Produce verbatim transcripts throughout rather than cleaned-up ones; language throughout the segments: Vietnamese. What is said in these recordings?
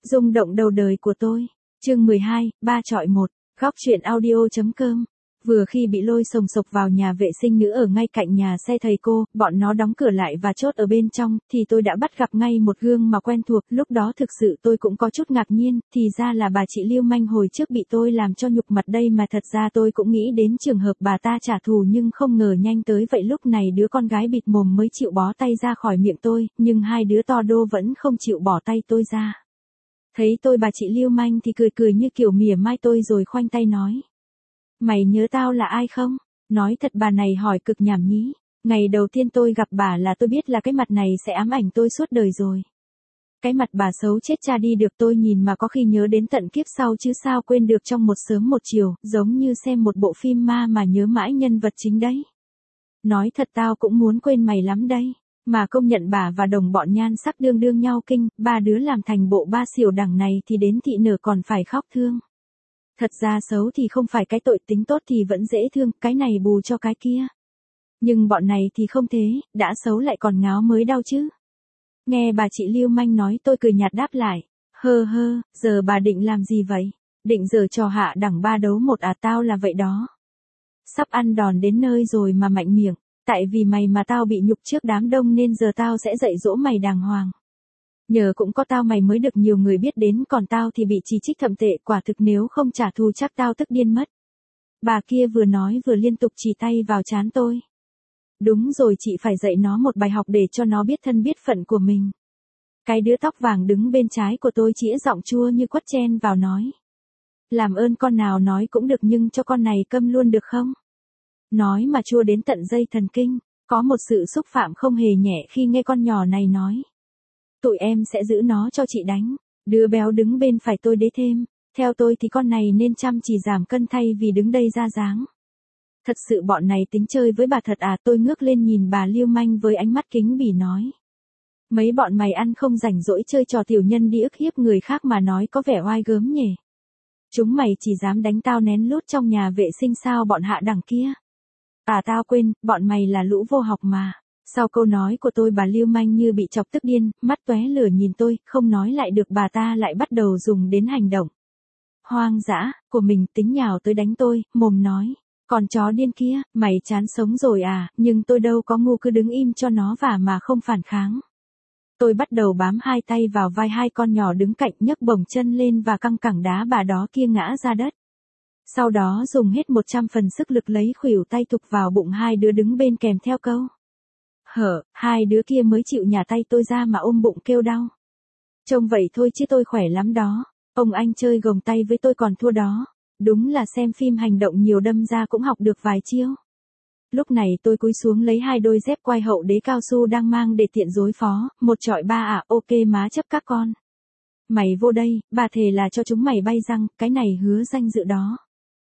Rung động đầu đời của tôi. Chương mười hai, ba chọi một. Góc truyện audio.com. Vừa khi bị lôi sồng sộc vào nhà vệ sinh nữ ở ngay cạnh nhà xe thầy cô, bọn nó đóng cửa lại và chốt ở bên trong, thì tôi đã bắt gặp ngay một gương mà quen thuộc. Lúc đó thực sự tôi cũng có chút ngạc nhiên, thì ra là bà chị lưu manh hồi trước bị tôi làm cho nhục mặt đây mà. Thật ra tôi cũng nghĩ đến trường hợp bà ta trả thù, nhưng không ngờ nhanh tới vậy. Lúc này đứa con gái bịt mồm mới chịu bó tay ra khỏi miệng tôi, nhưng hai đứa to đô vẫn không chịu bỏ tay tôi ra. Thấy tôi bà chị lưu manh thì cười cười như kiểu mỉa mai tôi rồi khoanh tay nói: "Mày nhớ tao là ai không?" Nói thật bà này hỏi cực nhảm nhí. Ngày đầu tiên tôi gặp bà là tôi biết là cái mặt này sẽ ám ảnh tôi suốt đời rồi. Cái mặt bà xấu chết cha đi được, tôi nhìn mà có khi nhớ đến tận kiếp sau chứ sao quên được trong một sớm một chiều, giống như xem một bộ phim ma mà nhớ mãi nhân vật chính đấy. Nói thật tao cũng muốn quên mày lắm đây. Mà công nhận bà và đồng bọn nhan sắc đương đương nhau kinh, ba đứa làm thành bộ ba xỉu đằng này thì đến thị nở còn phải khóc thương. Thật ra xấu thì không phải cái tội, tính tốt thì vẫn dễ thương, cái này bù cho cái kia. Nhưng bọn này thì không thế, đã xấu lại còn ngáo mới đau chứ. Nghe bà chị lưu manh nói tôi cười nhạt đáp lại: "Hơ hơ, giờ bà định làm gì vậy? Định giở trò hạ đẳng ba đấu một à?" "Tao là vậy đó. Sắp ăn đòn đến nơi rồi mà mạnh miệng. Tại vì mày mà tao bị nhục trước đám đông nên giờ tao sẽ dạy dỗ mày đàng hoàng. Nhờ cũng có tao mày mới được nhiều người biết đến, còn tao thì bị chỉ trích thậm tệ, quả thực nếu không trả thù chắc tao tức điên mất." Bà kia vừa nói vừa liên tục chỉ tay vào trán tôi. Đúng rồi, chị phải dạy nó một bài học để cho nó biết thân biết phận của mình. Cái đứa tóc vàng đứng bên trái của tôi chĩa giọng chua như quất chen vào nói: "Làm ơn con nào nói cũng được nhưng cho con này câm luôn được không?" Nói mà chua đến tận dây thần kinh, có một sự xúc phạm không hề nhẹ khi nghe con nhỏ này nói: "Tụi em sẽ giữ nó cho chị đánh." Đứa béo đứng bên phải tôi đế thêm: "Theo tôi thì con này nên chăm chỉ giảm cân thay vì đứng đây ra dáng." Thật sự bọn này tính chơi với bà thật à? Tôi ngước lên nhìn bà lưu manh với ánh mắt kính bỉ nói: "Mấy bọn mày ăn không rảnh rỗi chơi trò tiểu nhân đi ức hiếp người khác mà nói có vẻ oai gớm nhỉ. Chúng mày chỉ dám đánh tao nén lút trong nhà vệ sinh sao bọn hạ đẳng kia? À tao quên, bọn mày là lũ vô học mà." Sau câu nói của tôi bà lưu manh như bị chọc tức điên, mắt tóe lửa nhìn tôi, không nói lại được, bà ta lại bắt đầu dùng đến hành động hoang dã của mình, tính nhào tới đánh tôi, mồm nói: "Còn chó điên kia, mày chán sống rồi à?" Nhưng tôi đâu có ngu cứ đứng im cho nó vả mà không phản kháng. Tôi bắt đầu bám hai tay vào vai hai con nhỏ đứng cạnh, nhấc bổng chân lên và căng cẳng đá bà đó kia ngã ra đất. Sau đó dùng hết một trăm phần sức lực lấy khuỷu tay thục vào bụng hai đứa đứng bên kèm theo câu: "Hở." Hai đứa kia mới chịu nhả tay tôi ra mà ôm bụng kêu đau. Trông vậy thôi chứ tôi khỏe lắm đó. Ông anh chơi gồng tay với tôi còn thua đó. Đúng là xem phim hành động nhiều đâm ra cũng học được vài chiêu. Lúc này tôi cúi xuống lấy hai đôi dép quai hậu đế cao su đang mang để tiện đối phó. "Một chọi ba à? Ok má chấp các con. Mày vô đây, bà thề là cho chúng mày bay răng, cái này hứa danh dự đó."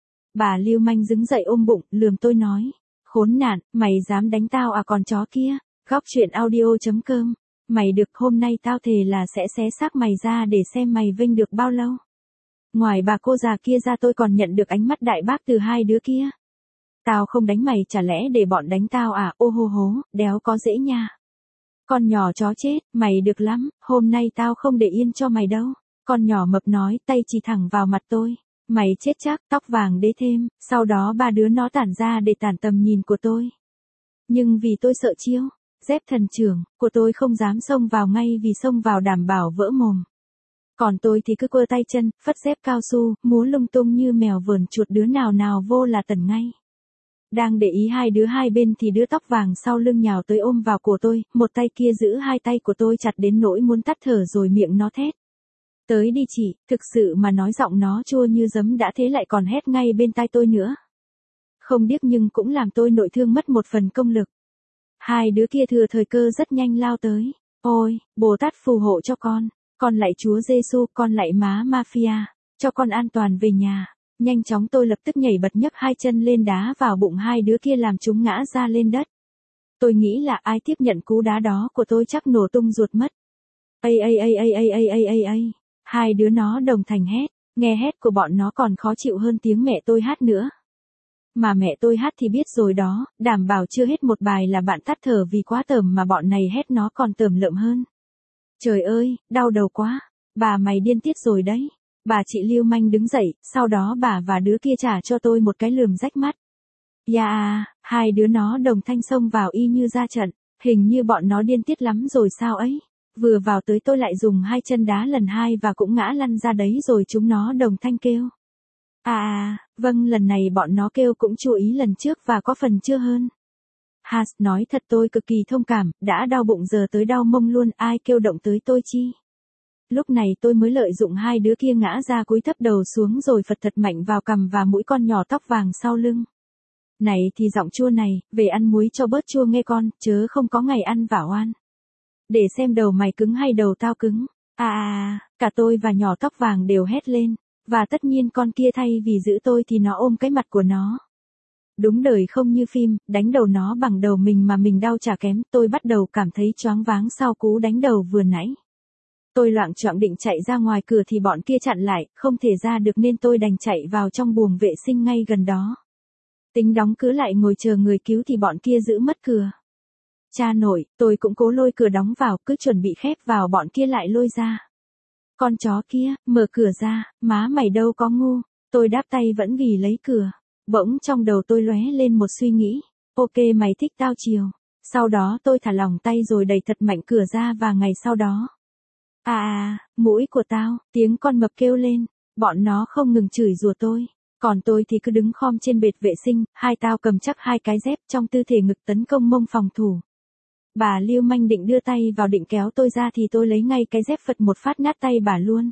Bà lưu manh đứng dậy ôm bụng, lườm tôi nói: "Khốn nạn, mày dám đánh tao à con chó kia?" Góc truyện audio.com. Mày được, hôm nay tao thề là sẽ xé xác mày ra để xem mày vênh được bao lâu. Ngoài bà cô già kia ra tôi còn nhận được ánh mắt đại bác từ hai đứa kia. "Tao không đánh mày, chả lẽ để bọn đánh tao à? Ô hô hố, đéo có dễ nha. Con nhỏ chó chết, mày được lắm, hôm nay tao không để yên cho mày đâu." Con nhỏ mập nói, tay chỉ thẳng vào mặt tôi: "Mày chết chắc." Tóc vàng đế thêm, sau đó ba đứa nó tản ra để tản tầm nhìn của tôi. Nhưng vì tôi sợ chiêu dép thần trưởng của tôi không dám xông vào ngay, vì xông vào đảm bảo vỡ mồm. Còn tôi thì cứ quơ tay chân, phất dép cao su, múa lung tung như mèo vờn chuột, đứa nào nào vô là tẩn ngay. Đang để ý hai đứa hai bên thì đứa tóc vàng sau lưng nhào tới ôm vào cổ tôi, một tay kia giữ hai tay của tôi chặt đến nỗi muốn tắt thở, rồi miệng nó thét: "Tới đi chị." Thực sự mà nói giọng nó chua như giấm đã thế lại còn hét ngay bên tai tôi nữa. Không điếc nhưng cũng làm tôi nội thương mất một phần công lực. Hai đứa kia thừa thời cơ rất nhanh lao tới. "Ôi, Bồ Tát phù hộ cho con. Con lạy Chúa Giêsu, con lạy má Mafia, cho con an toàn về nhà." Nhanh chóng tôi lập tức nhảy bật nhấc hai chân lên đá vào bụng hai đứa kia làm chúng ngã ra lên đất. Tôi nghĩ là ai tiếp nhận cú đá đó của tôi chắc nổ tung ruột mất. Ây ây ây ây ây ây ây ây ây. Hai đứa nó đồng thành hét, nghe hét của bọn nó còn khó chịu hơn tiếng mẹ tôi hát nữa. Mà mẹ tôi hát thì biết rồi đó, đảm bảo chưa hết một bài là bạn tắt thở vì quá tởm, mà bọn này hét nó còn tởm lợm hơn. Trời ơi, đau đầu quá. Bà mày điên tiết rồi đấy. Bà chị lưu manh đứng dậy, sau đó bà và đứa kia trả cho tôi một cái lườm rách mắt. Ya, yeah, hai đứa nó đồng thanh xông vào y như ra trận, hình như bọn nó điên tiết lắm rồi sao ấy. Vừa vào tới tôi lại dùng hai chân đá lần hai và cũng ngã lăn ra đấy rồi chúng nó đồng thanh kêu. À à, vâng lần này bọn nó kêu cũng chú ý lần trước và có phần chưa hơn. Has nói thật tôi cực kỳ thông cảm, đã đau bụng giờ tới đau mông luôn, ai kêu động tới tôi chi. Lúc này tôi mới lợi dụng hai đứa kia ngã ra cúi thấp đầu xuống rồi phật thật mạnh vào cằm và mũi con nhỏ tóc vàng sau lưng. Này thì giọng chua này, về ăn muối cho bớt chua nghe con, chớ không có ngày ăn vả oan. Để xem đầu mày cứng hay đầu tao cứng. À à, cả tôi và nhỏ tóc vàng đều hét lên. Và tất nhiên con kia thay vì giữ tôi thì nó ôm cái mặt của nó. Đúng đời không như phim, đánh đầu nó bằng đầu mình mà mình đau chả kém, tôi bắt đầu cảm thấy choáng váng sau cú đánh đầu vừa nãy. Tôi loạng choạng định chạy ra ngoài cửa thì bọn kia chặn lại, không thể ra được nên tôi đành chạy vào trong buồng vệ sinh ngay gần đó. Tính đóng cửa lại ngồi chờ người cứu thì bọn kia giữ mất cửa. Cha nội, tôi cũng cố lôi cửa đóng vào, cứ chuẩn bị khép vào bọn kia lại lôi ra. Con chó kia, mở cửa ra, má mày đâu có ngu, tôi đáp tay vẫn ghi lấy cửa. Bỗng trong đầu tôi lóe lên một suy nghĩ, ok mày thích tao chiều. Sau đó tôi thả lỏng tay rồi đẩy thật mạnh cửa ra và ngày sau đó. À à, mũi của tao, tiếng con mập kêu lên, bọn nó không ngừng chửi rủa tôi. Còn tôi thì cứ đứng khom trên bệt vệ sinh, hai tao cầm chắc hai cái dép trong tư thế ngực tấn công mông phòng thủ. Bà lưu manh định đưa tay vào định kéo tôi ra thì tôi lấy ngay cái dép phật một phát nát tay bà luôn.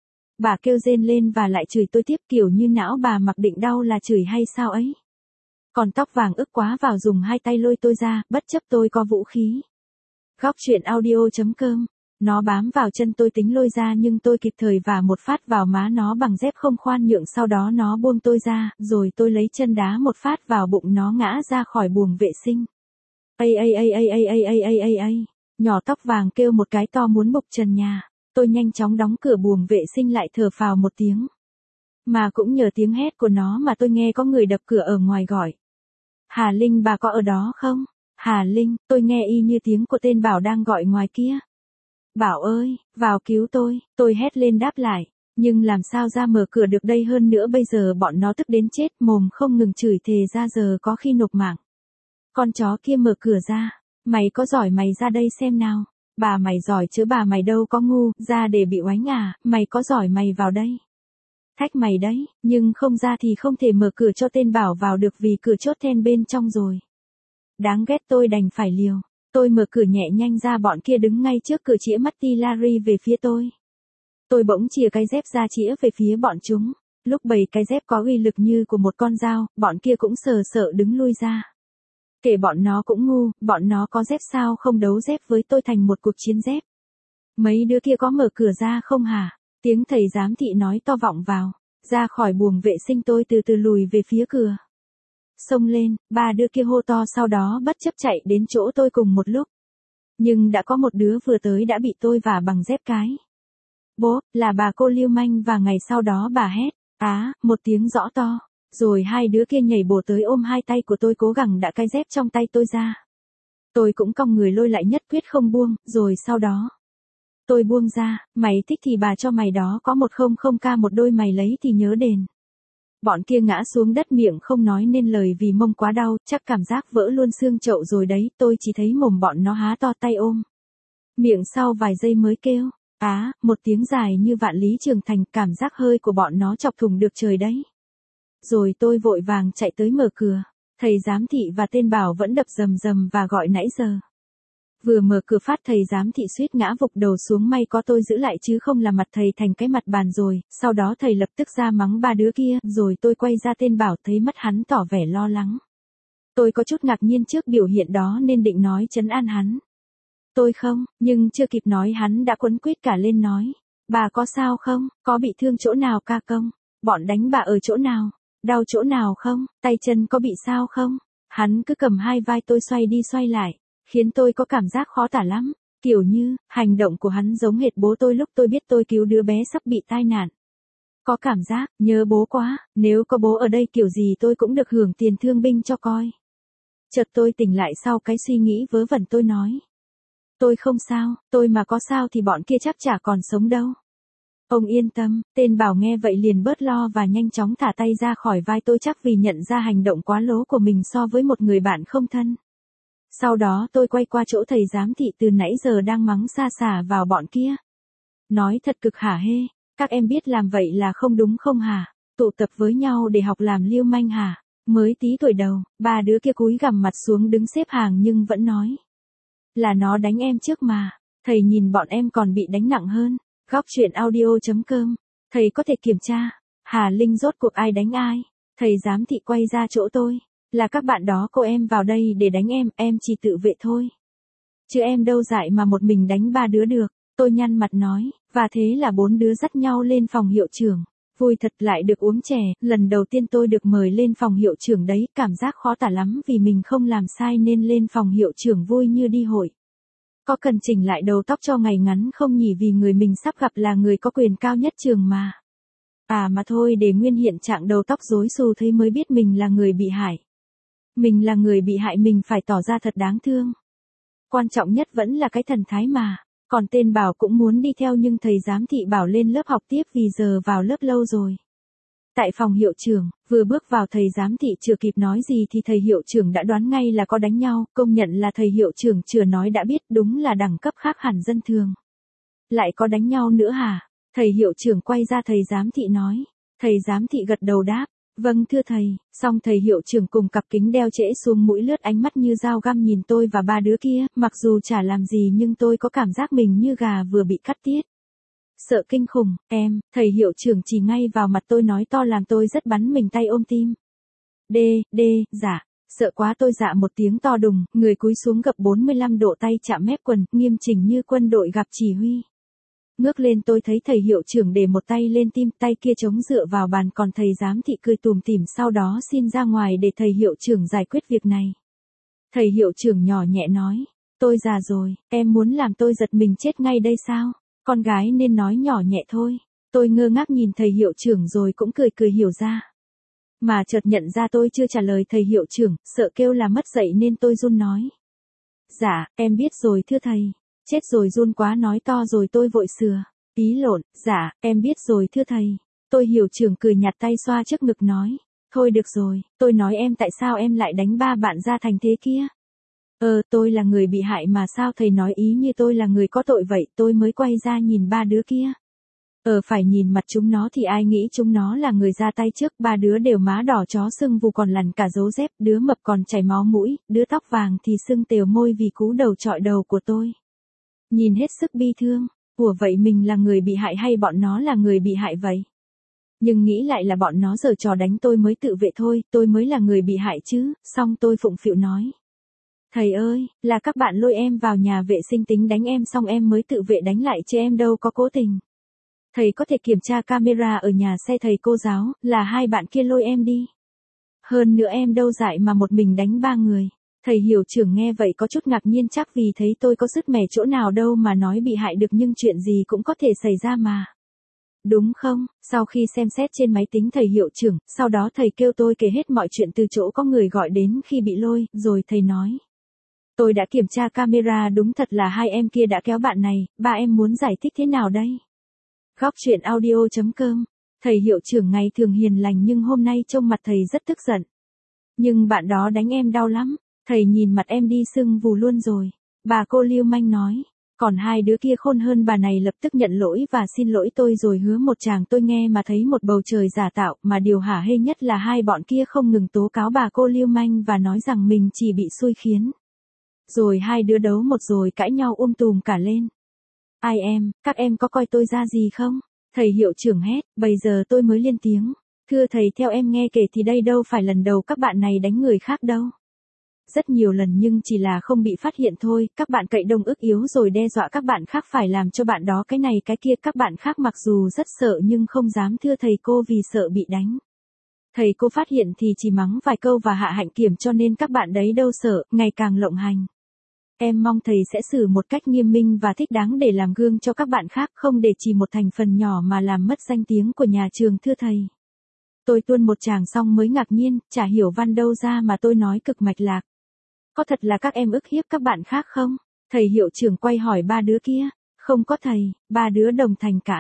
Bà kêu rên lên và lại chửi tôi tiếp kiểu như não bà mặc định đau là chửi hay sao ấy. Còn tóc vàng ức quá vào dùng hai tay lôi tôi ra, bất chấp tôi có vũ khí. Góc truyện audio chấm com. Nó bám vào chân tôi tính lôi ra nhưng tôi kịp thời và một phát vào má nó bằng dép không khoan nhượng, sau đó nó buông tôi ra, rồi tôi lấy chân đá một phát vào bụng nó ngã ra khỏi buồng vệ sinh. Ây ây ây ây ây ây ây ây ây ây, nhỏ tóc vàng kêu một cái to muốn bục trần nhà, tôi nhanh chóng đóng cửa buồng vệ sinh lại thở phào một tiếng. Mà cũng nhờ tiếng hét của nó mà tôi nghe có người đập cửa ở ngoài gọi. Hà Linh bà có ở đó không? Hà Linh, tôi nghe y như tiếng của tên Bảo đang gọi ngoài kia. Bảo ơi, vào cứu tôi, tôi hét lên đáp lại, nhưng làm sao ra mở cửa được đây, hơn nữa bây giờ bọn nó tức đến chết, mồm không ngừng chửi thề ra giờ có khi nộp mạng. Con chó kia mở cửa ra, mày có giỏi mày ra đây xem nào, bà mày giỏi chứ bà mày đâu có ngu, ra để bị oánh à, mày có giỏi mày vào đây. Thách mày đấy, nhưng không ra thì không thể mở cửa cho tên Bảo vào được vì cửa chốt then bên trong rồi. Đáng ghét, tôi đành phải liều. Tôi mở cửa nhẹ nhanh ra, bọn kia đứng ngay trước cửa chĩa mắt Larry về phía tôi. Tôi bỗng chìa cái dép ra chĩa về phía bọn chúng. Lúc bầy cái dép có uy lực như của một con dao, bọn kia cũng sờ sợ đứng lui ra. Kể bọn nó cũng ngu, bọn nó có dép sao không đấu dép với tôi thành một cuộc chiến dép. Mấy đứa kia có mở cửa ra không hả? Tiếng thầy giám thị nói to vọng vào. Ra khỏi buồng vệ sinh tôi từ từ lùi về phía cửa. Xông lên, ba đứa kia hô to sau đó bất chấp chạy đến chỗ tôi cùng một lúc. Nhưng đã có một đứa vừa tới đã bị tôi vả bằng dép cái. Bố, là bà cô lưu manh, và ngày sau đó bà hét, á, một tiếng rõ to. Rồi hai đứa kia nhảy bổ tới ôm hai tay của tôi cố gắng đạ cái dép trong tay tôi ra. Tôi cũng cong người lôi lại nhất quyết không buông, rồi sau đó. Tôi buông ra, mày thích thì bà cho mày đó, có một không không k một đôi mày lấy thì nhớ đền. Bọn kia ngã xuống đất miệng không nói nên lời vì mông quá đau, chắc cảm giác vỡ luôn xương chậu rồi đấy, tôi chỉ thấy mồm bọn nó há to tay ôm. Miệng sau vài giây mới kêu, á, một tiếng dài như vạn lý trường thành, cảm giác hơi của bọn nó chọc thủng được trời đấy. Rồi tôi vội vàng chạy tới mở cửa, thầy giám thị và tên Bảo vẫn đập rầm rầm và gọi nãy giờ. Vừa mở cửa phát thầy giám thị suýt ngã vụt đầu xuống, may có tôi giữ lại chứ không là mặt thầy thành cái mặt bàn rồi, sau đó thầy lập tức ra mắng ba đứa kia, rồi tôi quay ra tên Bảo thấy mắt hắn tỏ vẻ lo lắng. Tôi có chút ngạc nhiên trước biểu hiện đó nên định nói trấn an hắn. Tôi không, nhưng chưa kịp nói hắn đã quấn quýt cả lên nói. Bà có sao không, có bị thương chỗ nào ca công, bọn đánh bà ở chỗ nào, đau chỗ nào không, tay chân có bị sao không. Hắn cứ cầm hai vai tôi xoay đi xoay lại. Khiến tôi có cảm giác khó tả lắm, kiểu như, hành động của hắn giống hệt bố tôi lúc tôi biết tôi cứu đứa bé sắp bị tai nạn. Có cảm giác, nhớ bố quá, nếu có bố ở đây kiểu gì tôi cũng được hưởng tiền thương binh cho coi. Chợt tôi tỉnh lại sau cái suy nghĩ vớ vẩn, tôi nói. Tôi không sao, tôi mà có sao thì bọn kia chắc chả còn sống đâu. Ông yên tâm, tên Bảo nghe vậy liền bớt lo và nhanh chóng thả tay ra khỏi vai tôi chắc vì nhận ra hành động quá lố của mình so với một người bạn không thân. Sau đó tôi quay qua chỗ thầy giám thị từ nãy giờ đang mắng xa xả vào bọn kia. Nói thật cực hả hê, các em biết làm vậy là không đúng không hả? Tụ tập với nhau để học làm lưu manh hả? Mới tí tuổi đầu, ba đứa kia cúi gằm mặt xuống đứng xếp hàng nhưng vẫn nói. Là nó đánh em trước mà, thầy nhìn bọn em còn bị đánh nặng hơn. Góc chuyện audio.com, thầy có thể kiểm tra. Hà Linh rốt cuộc ai đánh ai? Thầy giám thị quay ra chỗ tôi. Là các bạn đó cô em vào đây để đánh em, em chỉ tự vệ thôi. Chứ em đâu dại mà một mình đánh ba đứa được. Tôi nhăn mặt nói, và thế là bốn đứa dắt nhau lên phòng hiệu trưởng. Vui thật lại được uống chè, lần đầu tiên tôi được mời lên phòng hiệu trưởng đấy, cảm giác khó tả lắm vì mình không làm sai nên lên phòng hiệu trưởng vui như đi hội. Có cần chỉnh lại đầu tóc cho ngày ngắn không nhỉ vì người mình sắp gặp là người có quyền cao nhất trường mà. À mà thôi để nguyên hiện trạng đầu tóc rối xù thấy mới biết mình là người bị hại. Mình là người bị hại mình phải tỏ ra thật đáng thương. Quan trọng nhất vẫn là cái thần thái mà. Còn tên Bảo cũng muốn đi theo nhưng thầy giám thị bảo lên lớp học tiếp vì giờ vào lớp lâu rồi. Tại phòng hiệu trưởng, vừa bước vào thầy giám thị chưa kịp nói gì thì thầy hiệu trưởng đã đoán ngay là có đánh nhau, công nhận là thầy hiệu trưởng chưa nói đã biết đúng là đẳng cấp khác hẳn dân thường. Lại có đánh nhau nữa hả? Thầy hiệu trưởng quay ra thầy giám thị nói. Thầy giám thị gật đầu đáp. Vâng thưa thầy, xong thầy hiệu trưởng cùng cặp kính đeo trễ xuống mũi lướt ánh mắt như dao găm nhìn tôi và ba đứa kia, mặc dù chả làm gì nhưng tôi có cảm giác mình như gà vừa bị cắt tiết. Sợ kinh khủng, em, thầy hiệu trưởng chỉ ngay vào mặt tôi nói to làm tôi rất bắn mình tay ôm tim. Đê, đê, dạ, sợ quá tôi dạ một tiếng to đùng, người cúi xuống gập bốn mươi lăm độ tay chạm mép quần, nghiêm chỉnh như quân đội gặp chỉ huy. Ngước lên tôi thấy thầy hiệu trưởng để một tay lên tim, tay kia chống dựa vào bàn còn thầy giám thị cười tùm tìm sau đó xin ra ngoài để thầy hiệu trưởng giải quyết việc này. Thầy hiệu trưởng nhỏ nhẹ nói, tôi già rồi, em muốn làm tôi giật mình chết ngay đây sao? Con gái nên nói nhỏ nhẹ thôi. Tôi ngơ ngác nhìn thầy hiệu trưởng rồi cũng cười cười hiểu ra. Mà chợt nhận ra tôi chưa trả lời thầy hiệu trưởng, sợ kêu là mất dạy nên tôi run nói. Dạ, em biết rồi thưa thầy. Chết rồi run quá nói to rồi tôi vội sửa. Ý lộn, dạ, em biết rồi thưa thầy. Tôi hiệu trưởng cười nhặt tay xoa trước ngực nói. Thôi được rồi, tôi nói em tại sao em lại đánh ba bạn ra thành thế kia. Ờ, tôi là người bị hại mà sao thầy nói ý như tôi là người có tội vậy, tôi mới quay ra nhìn ba đứa kia. Ờ phải nhìn mặt chúng nó thì ai nghĩ chúng nó là người ra tay trước, ba đứa đều má đỏ chó sưng vù còn lằn cả dấu dép, đứa mập còn chảy máu mũi, đứa tóc vàng thì sưng tều môi vì cú đầu chọi đầu của tôi. Nhìn hết sức bi thương, ủa vậy mình là người bị hại hay bọn nó là người bị hại vậy? Nhưng nghĩ lại là bọn nó giở trò đánh tôi mới tự vệ thôi, tôi mới là người bị hại chứ, xong tôi phụng phịu nói. Thầy ơi, là các bạn lôi em vào nhà vệ sinh tính đánh em xong em mới tự vệ đánh lại chứ em đâu có cố tình. Thầy có thể kiểm tra camera ở nhà xe thầy cô giáo, là hai bạn kia lôi em đi. Hơn nữa em đâu dại mà một mình đánh ba người. Thầy hiệu trưởng nghe vậy có chút ngạc nhiên chắc vì thấy tôi có sứt mẻ chỗ nào đâu mà nói bị hại được nhưng chuyện gì cũng có thể xảy ra mà. Đúng không? Sau khi xem xét trên máy tính thầy hiệu trưởng, sau đó thầy kêu tôi kể hết mọi chuyện từ chỗ có người gọi đến khi bị lôi, rồi thầy nói. Tôi đã kiểm tra camera đúng thật là hai em kia đã kéo bạn này, ba em muốn giải thích thế nào đây? Góc chuyện audio.com, thầy hiệu trưởng ngày thường hiền lành nhưng hôm nay trông mặt thầy rất tức giận. Nhưng bạn đó đánh em đau lắm, thầy nhìn mặt em đi sưng vù luôn rồi. Bà cô lưu manh nói, còn hai đứa kia khôn hơn bà này lập tức nhận lỗi và xin lỗi tôi rồi hứa một tràng tôi nghe mà thấy một bầu trời giả tạo mà điều hả hê nhất là hai bọn kia không ngừng tố cáo bà cô lưu manh và nói rằng mình chỉ bị xui khiến. Rồi hai đứa đấu một rồi cãi nhau um tùm cả lên. Ai em, các em có coi tôi ra gì không? Thầy hiệu trưởng hét, bây giờ tôi mới lên tiếng. Thưa thầy theo em nghe kể thì đây đâu phải lần đầu các bạn này đánh người khác đâu. Rất nhiều lần nhưng chỉ là không bị phát hiện thôi, các bạn cậy đông ức yếu rồi đe dọa các bạn khác phải làm cho bạn đó cái này cái kia. Các bạn khác mặc dù rất sợ nhưng không dám thưa thầy cô vì sợ bị đánh. Thầy cô phát hiện thì chỉ mắng vài câu và hạ hạnh kiểm cho nên các bạn đấy đâu sợ, ngày càng lộng hành. Em mong thầy sẽ xử một cách nghiêm minh và thích đáng để làm gương cho các bạn khác, không để chỉ một thành phần nhỏ mà làm mất danh tiếng của nhà trường thưa thầy. Tôi tuôn một tràng xong mới ngạc nhiên, chả hiểu văn đâu ra mà tôi nói cực mạch lạc. Có thật là các em ức hiếp các bạn khác không? Thầy hiệu trưởng quay hỏi ba đứa kia. Không có thầy, ba đứa đồng thành cãi.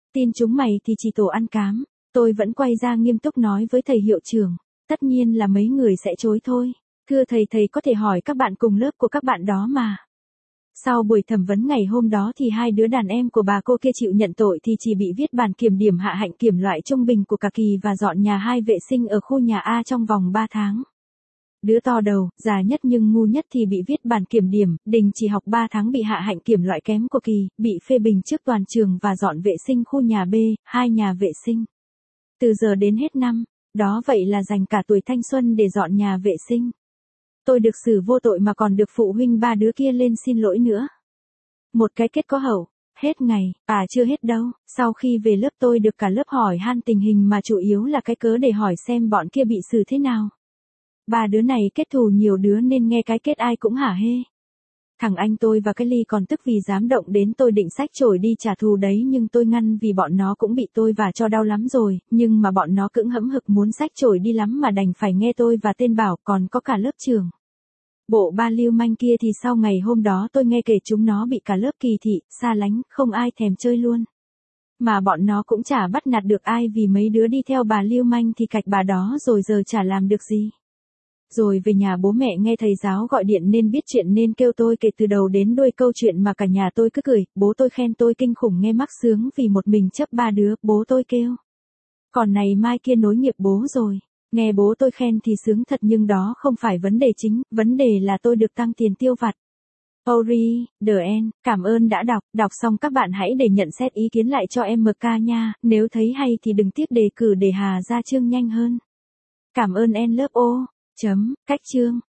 Tin chúng mày thì chỉ tổ ăn cám. Tôi vẫn quay ra nghiêm túc nói với thầy hiệu trưởng. Tất nhiên là mấy người sẽ chối thôi. Thưa thầy, thầy có thể hỏi các bạn cùng lớp của các bạn đó mà. Sau buổi thẩm vấn ngày hôm đó thì hai đứa đàn em của bà cô kia chịu nhận tội thì chỉ bị viết bản kiểm điểm hạ hạnh kiểm loại trung bình của cả kỳ và dọn nhà hai vệ sinh ở khu nhà A trong vòng ba tháng. Đứa to đầu, già nhất nhưng ngu nhất thì bị viết bản kiểm điểm, đình chỉ học ba tháng bị hạ hạnh kiểm loại kém của kỳ, bị phê bình trước toàn trường và dọn vệ sinh khu nhà B, hai nhà vệ sinh. Từ giờ đến hết năm, đó vậy là dành cả tuổi thanh xuân để dọn nhà vệ sinh. Tôi được xử vô tội mà còn được phụ huynh ba đứa kia lên xin lỗi nữa. Một cái kết có hậu, hết ngày, à chưa hết đâu, sau khi về lớp tôi được cả lớp hỏi han tình hình mà chủ yếu là cái cớ để hỏi xem bọn kia bị xử thế nào. Ba đứa này kết thù nhiều đứa nên nghe cái kết ai cũng hả hê. Thằng anh tôi và cái Ly còn tức vì dám động đến tôi định xách chổi đi trả thù đấy nhưng tôi ngăn vì bọn nó cũng bị tôi vả cho đau lắm rồi, nhưng mà bọn nó cưỡng hẫm hực muốn xách chổi đi lắm mà đành phải nghe tôi và tên Bảo còn có cả lớp trưởng. Bộ ba lưu manh kia thì sau ngày hôm đó tôi nghe kể chúng nó bị cả lớp kỳ thị, xa lánh, không ai thèm chơi luôn. Mà bọn nó cũng chả bắt nạt được ai vì mấy đứa đi theo bà lưu manh thì cạch bà đó rồi giờ chả làm được gì. Rồi về nhà bố mẹ nghe thầy giáo gọi điện nên biết chuyện nên kêu tôi kể từ đầu đến đuôi câu chuyện mà cả nhà tôi cứ cười, bố tôi khen tôi kinh khủng nghe mắc sướng vì một mình chấp ba đứa, bố tôi kêu. Còn này mai kia nối nghiệp bố rồi. Nghe bố tôi khen thì sướng thật nhưng đó không phải vấn đề chính, vấn đề là tôi được tăng tiền tiêu vặt. Ori, The End, cảm ơn đã đọc, đọc xong các bạn hãy để nhận xét ý kiến lại cho em em ca nha, nếu thấy hay thì đừng tiếc đề cử để Hà ra chương nhanh hơn. Cảm ơn en lớp ô, chấm, cách chương.